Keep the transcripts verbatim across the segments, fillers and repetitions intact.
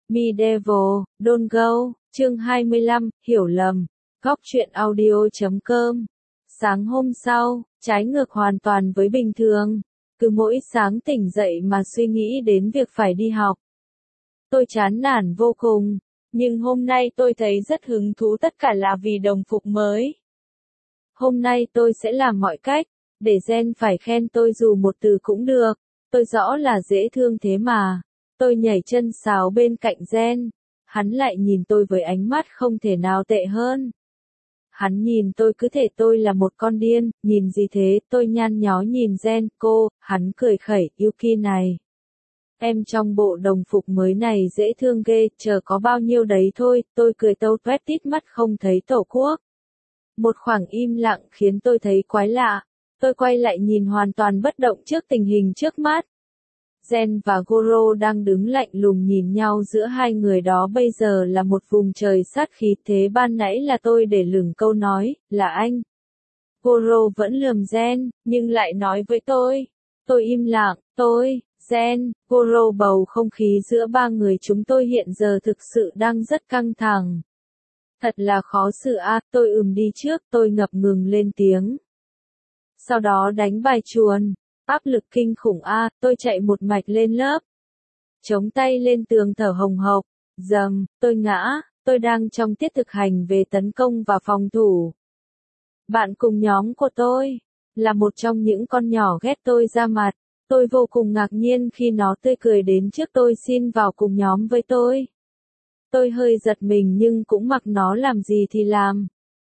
Medieval, Don't Go, chương hai mươi lăm, hiểu lầm, góc truyện audio chấm com. Sáng hôm sau, trái ngược hoàn toàn với bình thường, cứ mỗi sáng tỉnh dậy mà suy nghĩ đến việc phải đi học. Tôi chán nản vô cùng, nhưng hôm nay tôi thấy rất hứng thú, tất cả là vì đồng phục mới. Hôm nay tôi sẽ làm mọi cách, để Jen phải khen tôi dù một từ cũng được, tôi rõ là dễ thương thế mà. Tôi nhảy chân sáo bên cạnh Jen, hắn lại nhìn tôi với ánh mắt không thể nào tệ hơn. Hắn nhìn tôi cứ thể tôi là một con điên, nhìn gì thế, tôi nhăn nhó nhìn Jen, cô, hắn cười khẩy, Yuki này. Em trong bộ đồng phục mới này dễ thương ghê, chờ có bao nhiêu đấy thôi, tôi cười tâu toét tít mắt không thấy tổ quốc. Một khoảng im lặng khiến tôi thấy quái lạ, tôi quay lại nhìn hoàn toàn bất động trước tình hình trước mắt. Jen và Goro đang đứng lạnh lùng nhìn nhau, giữa hai người đó bây giờ là một vùng trời sát khí, thế ban nãy là tôi để lửng câu nói, là anh. Goro vẫn lườm Jen, nhưng lại nói với tôi. Tôi im lặng, tôi, Jen, Goro, bầu không khí giữa ba người chúng tôi hiện giờ thực sự đang rất căng thẳng. Thật là khó xử a, à, tôi ừm đi trước, tôi ngập ngừng lên tiếng. Sau đó đánh bài chuồn. Áp lực kinh khủng a, à, tôi chạy một mạch lên lớp. Chống tay lên tường thở hồng hộc, dầm, tôi ngã, tôi đang trong tiết thực hành về tấn công và phòng thủ. Bạn cùng nhóm của tôi, là một trong những con nhỏ ghét tôi ra mặt, tôi vô cùng ngạc nhiên khi nó tươi cười đến trước tôi xin vào cùng nhóm với tôi. Tôi hơi giật mình nhưng cũng mặc nó làm gì thì làm.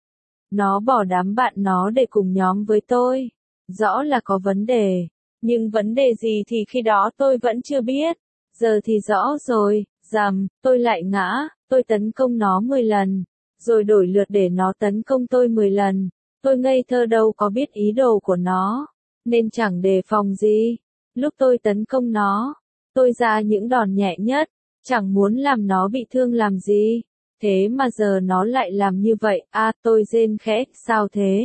Nó bỏ đám bạn nó để cùng nhóm với tôi. Rõ là có vấn đề, nhưng vấn đề gì thì khi đó tôi vẫn chưa biết, giờ thì rõ rồi, dầm, tôi lại ngã, tôi tấn công nó mười lần, rồi đổi lượt để nó tấn công tôi mười lần, tôi ngây thơ đâu có biết ý đồ của nó, nên chẳng đề phòng gì, lúc tôi tấn công nó, tôi ra những đòn nhẹ nhất, chẳng muốn làm nó bị thương làm gì, thế mà giờ nó lại làm như vậy, a à, tôi rên khẽ, sao thế?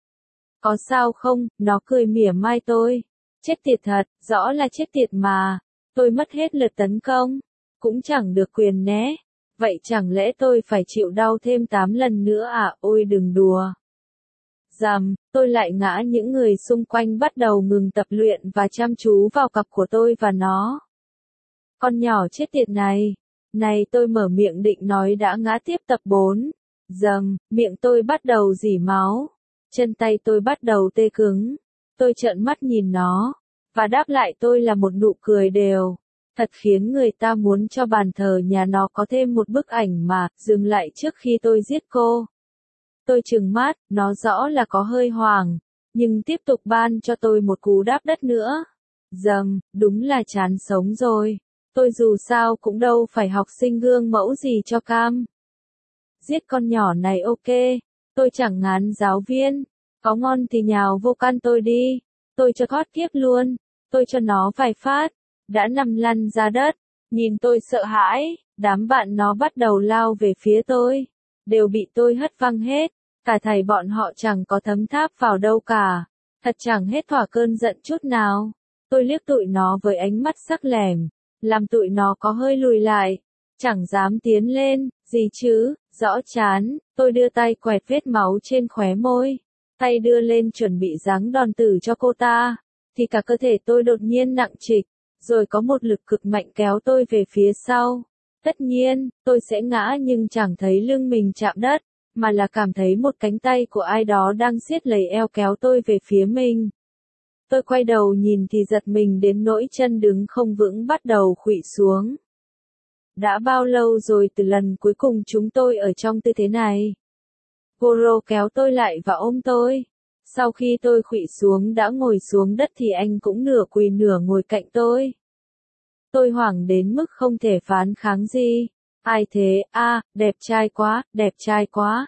Có sao không, nó cười mỉa mai tôi. Chết tiệt thật, rõ là chết tiệt mà. Tôi mất hết lượt tấn công. Cũng chẳng được quyền né. Vậy chẳng lẽ tôi phải chịu đau thêm tám lần nữa à, ôi đừng đùa. Dầm, tôi lại ngã, những người xung quanh bắt đầu ngừng tập luyện và chăm chú vào cặp của tôi và nó. Con nhỏ chết tiệt này. Này, tôi mở miệng định nói đã ngã tiếp tập bốn. Dầm, miệng tôi bắt đầu rỉ máu. Chân tay tôi bắt đầu tê cứng. Tôi trợn mắt nhìn nó, và đáp lại tôi là một nụ cười đều. Thật khiến người ta muốn cho bàn thờ nhà nó có thêm một bức ảnh mà, dừng lại trước khi tôi giết cô. Tôi trừng mắt, nó rõ là có hơi hoảng, nhưng tiếp tục ban cho tôi một cú đáp đất nữa. Dầm, đúng là chán sống rồi. Tôi dù sao cũng đâu phải học sinh gương mẫu gì cho cam. Giết con nhỏ này ok. Tôi chẳng ngán giáo viên, có ngon thì nhào vô can tôi đi, tôi cho thoát kiếp luôn, tôi cho nó vài phát, đã nằm lăn ra đất, nhìn tôi sợ hãi, đám bạn nó bắt đầu lao về phía tôi, đều bị tôi hất văng hết, cả thầy bọn họ chẳng có thấm tháp vào đâu cả, thật chẳng hết thỏa cơn giận chút nào, tôi liếc tụi nó với ánh mắt sắc lẻm, làm tụi nó có hơi lùi lại, chẳng dám tiến lên, gì chứ. Rõ chán, tôi đưa tay quẹt vết máu trên khóe môi, tay đưa lên chuẩn bị giáng đòn tử cho cô ta, thì cả cơ thể tôi đột nhiên nặng trịch, rồi có một lực cực mạnh kéo tôi về phía sau. Tất nhiên, tôi sẽ ngã nhưng chẳng thấy lưng mình chạm đất, mà là cảm thấy một cánh tay của ai đó đang siết lấy eo kéo tôi về phía mình. Tôi quay đầu nhìn thì giật mình đến nỗi chân đứng không vững bắt đầu khuỵu xuống. Đã bao lâu rồi từ lần cuối cùng chúng tôi ở trong tư thế này? Goro kéo tôi lại và ôm tôi. Sau khi tôi khuỵu xuống đã ngồi xuống đất thì anh cũng nửa quỳ nửa ngồi cạnh tôi. Tôi hoảng đến mức không thể phán kháng gì. Ai thế, a, à, đẹp trai quá, đẹp trai quá.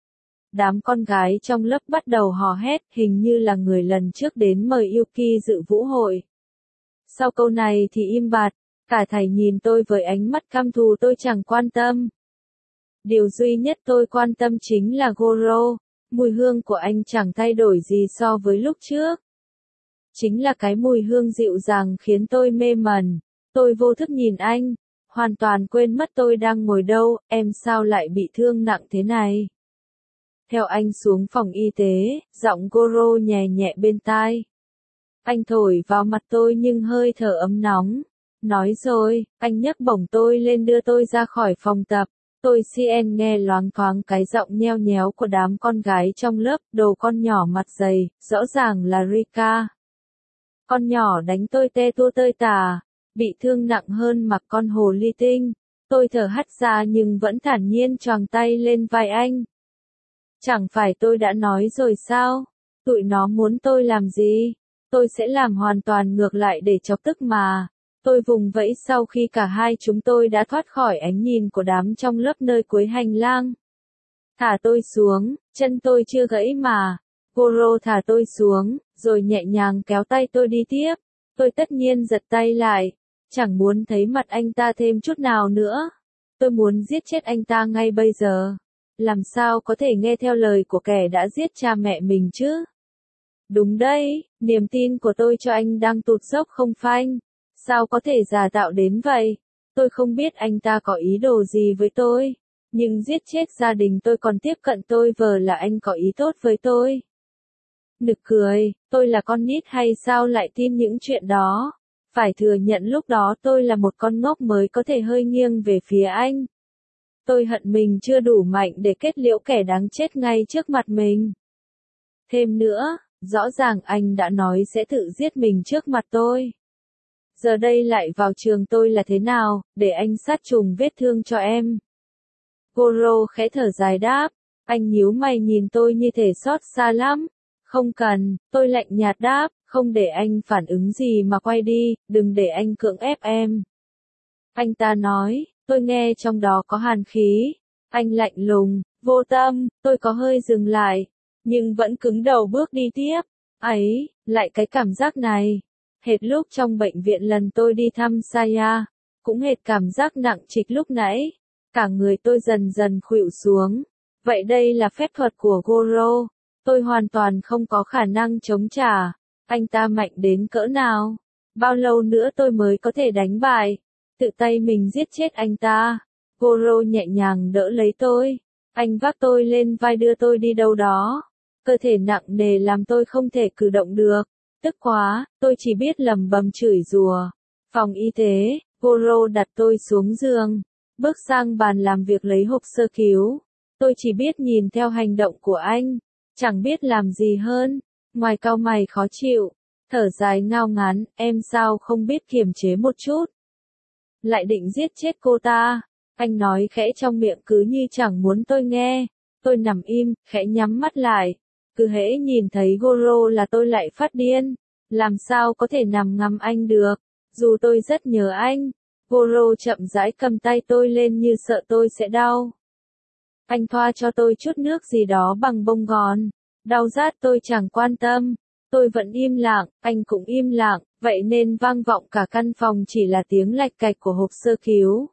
Đám con gái trong lớp bắt đầu hò hét, hình như là người lần trước đến mời Yuki dự vũ hội. Sau câu này thì im bặt. Cả thầy nhìn tôi với ánh mắt căm thù, tôi chẳng quan tâm. Điều duy nhất tôi quan tâm chính là Goro, mùi hương của anh chẳng thay đổi gì so với lúc trước. Chính là cái mùi hương dịu dàng khiến tôi mê mẩn. Tôi vô thức nhìn anh, hoàn toàn quên mất tôi đang ngồi đâu, em sao lại bị thương nặng thế này. Theo anh xuống phòng y tế, giọng Goro nhẹ nhẹ bên tai. Anh thổi vào mặt tôi nhưng hơi thở ấm nóng. Nói rồi, anh nhấc bổng tôi lên đưa tôi ra khỏi phòng tập. Tôi cn nghe loáng thoáng cái giọng nheo nhéo của đám con gái trong lớp, đồ con nhỏ mặt dày, rõ ràng là Rika. Con nhỏ đánh tôi tê tua tơi tả, bị thương nặng hơn mặc con hồ ly tinh. Tôi thở hắt ra nhưng vẫn thản nhiên choàng tay lên vai anh. Chẳng phải tôi đã nói rồi sao? Tụi nó muốn tôi làm gì? Tôi sẽ làm hoàn toàn ngược lại để chọc tức mà. Tôi vùng vẫy sau khi cả hai chúng tôi đã thoát khỏi ánh nhìn của đám trong lớp nơi cuối hành lang. Thả tôi xuống, chân tôi chưa gãy mà. Goro thả tôi xuống, rồi nhẹ nhàng kéo tay tôi đi tiếp. Tôi tất nhiên giật tay lại, chẳng muốn thấy mặt anh ta thêm chút nào nữa. Tôi muốn giết chết anh ta ngay bây giờ. Làm sao có thể nghe theo lời của kẻ đã giết cha mẹ mình chứ? Đúng đấy, niềm tin của tôi cho anh đang tụt dốc không phanh. Sao có thể giả tạo đến vậy? Tôi không biết anh ta có ý đồ gì với tôi. Nhưng giết chết gia đình tôi còn tiếp cận tôi vờ là anh có ý tốt với tôi. Nực cười, tôi là con nít hay sao lại tin những chuyện đó? Phải thừa nhận lúc đó tôi là một con ngốc mới có thể hơi nghiêng về phía anh. Tôi hận mình chưa đủ mạnh để kết liễu kẻ đáng chết ngay trước mặt mình. Thêm nữa, rõ ràng anh đã nói sẽ tự giết mình trước mặt tôi. Giờ đây lại vào trường tôi là thế nào, để anh sát trùng vết thương cho em. Goro khẽ thở dài đáp, anh nhíu mày nhìn tôi như thể xót xa lắm. Không cần, tôi lạnh nhạt đáp, không để anh phản ứng gì mà quay đi, đừng để anh cưỡng ép em. Anh ta nói, tôi nghe trong đó có hàn khí. Anh lạnh lùng, vô tâm, tôi có hơi dừng lại, nhưng vẫn cứng đầu bước đi tiếp. Ấy, lại cái cảm giác này. Hệt lúc trong bệnh viện lần tôi đi thăm Saya, cũng hệt cảm giác nặng trịch lúc nãy. Cả người tôi dần dần khuỵu xuống. Vậy đây là phép thuật của Goro. Tôi hoàn toàn không có khả năng chống trả. Anh ta mạnh đến cỡ nào? Bao lâu nữa tôi mới có thể đánh bại? Tự tay mình giết chết anh ta. Goro nhẹ nhàng đỡ lấy tôi. Anh vác tôi lên vai đưa tôi đi đâu đó. Cơ thể nặng nề làm tôi không thể cử động được. Tức quá, tôi chỉ biết lầm bầm chửi rủa. Phòng y tế, Goro đặt tôi xuống giường. Bước sang bàn làm việc lấy hộp sơ cứu. Tôi chỉ biết nhìn theo hành động của anh. Chẳng biết làm gì hơn. Ngoài cau mày khó chịu. Thở dài ngao ngán, em sao không biết kiềm chế một chút. Lại định giết chết cô ta. Anh nói khẽ trong miệng cứ như chẳng muốn tôi nghe. Tôi nằm im, khẽ nhắm mắt lại. Cứ hễ nhìn thấy Goro là tôi lại phát điên. Làm sao có thể nằm ngắm anh được. Dù tôi rất nhớ anh. Goro chậm rãi cầm tay tôi lên như sợ tôi sẽ đau. Anh thoa cho tôi chút nước gì đó bằng bông gòn. Đau rát tôi chẳng quan tâm. Tôi vẫn im lặng, anh cũng im lặng, vậy nên vang vọng cả căn phòng chỉ là tiếng lạch cạch của hộp sơ cứu.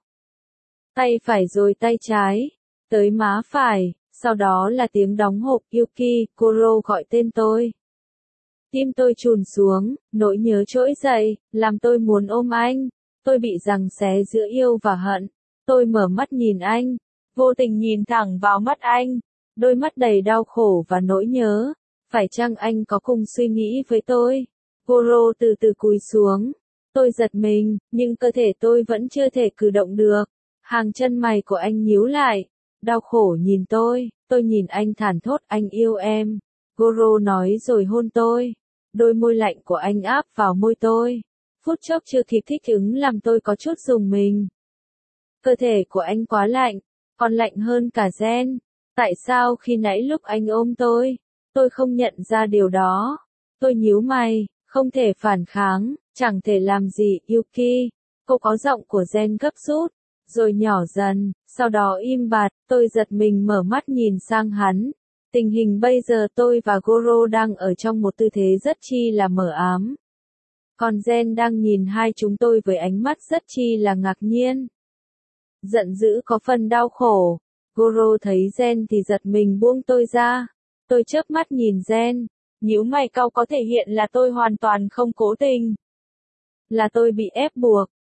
Tay phải rồi tay trái, tới má phải, sau đó là tiếng đóng hộp Yuki, Goro gọi tên tôi. Tim tôi chùn xuống, nỗi nhớ trỗi dậy, làm tôi muốn ôm anh. Tôi bị giằng xé giữa yêu và hận. Tôi mở mắt nhìn anh, vô tình nhìn thẳng vào mắt anh, đôi mắt đầy đau khổ và nỗi nhớ. Phải chăng anh có cùng suy nghĩ với tôi? Goro từ từ cúi xuống. Tôi giật mình, nhưng cơ thể tôi vẫn chưa thể cử động được. Hàng chân mày của anh nhíu lại. Đau khổ nhìn tôi, tôi nhìn anh thản thốt anh yêu em. Goro nói rồi hôn tôi. Đôi môi lạnh của anh áp vào môi tôi. Phút chốc chưa kịp thích ứng làm tôi có chút rùng mình. Cơ thể của anh quá lạnh, còn lạnh hơn cả gen. Tại sao khi nãy lúc anh ôm tôi, tôi không nhận ra điều đó? Tôi nhíu mày, không thể phản kháng, chẳng thể làm gì. Yuki, cô có giọng của gen gấp rút, rồi nhỏ dần, sau đó im bặt. Tôi giật mình mở mắt nhìn sang hắn. Tình hình bây giờ tôi và Goro đang ở trong một tư thế rất chi là mờ ám. Còn gen đang nhìn hai chúng tôi với ánh mắt rất chi là ngạc nhiên. Giận dữ có phần đau khổ. Goro thấy gen thì giật mình buông tôi ra. Tôi chớp mắt nhìn gen, nhíu mày cau có thể hiện là tôi hoàn toàn không cố tình. Là tôi bị ép buộc.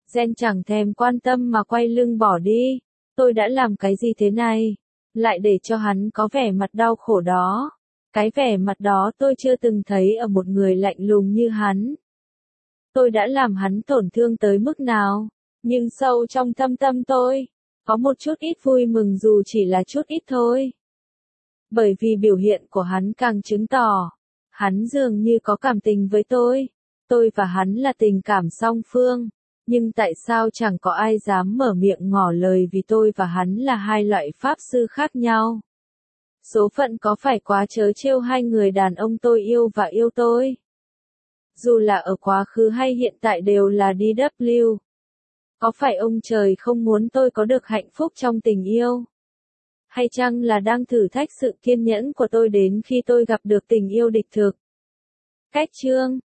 Gen chẳng thèm quan tâm mà quay lưng bỏ đi. Tôi đã làm cái gì thế này? Lại để cho hắn có vẻ mặt đau khổ đó. Cái vẻ mặt đó tôi chưa từng thấy ở một người lạnh lùng như hắn. Tôi đã làm hắn tổn thương tới mức nào? Nhưng sâu trong thâm tâm tôi, có một chút ít vui mừng dù chỉ là chút ít thôi. Bởi vì biểu hiện của hắn càng chứng tỏ, hắn dường như có cảm tình với tôi. Tôi và hắn là tình cảm song phương. Nhưng tại sao chẳng có ai dám mở miệng ngỏ lời vì tôi và hắn là hai loại pháp sư khác nhau? Số phận có phải quá trớ trêu hai người đàn ông tôi yêu và yêu tôi? Dù là ở quá khứ hay hiện tại đều là đê vê kép. Có phải ông trời không muốn tôi có được hạnh phúc trong tình yêu? Hay chăng là đang thử thách sự kiên nhẫn của tôi đến khi tôi gặp được tình yêu đích thực? Cách chương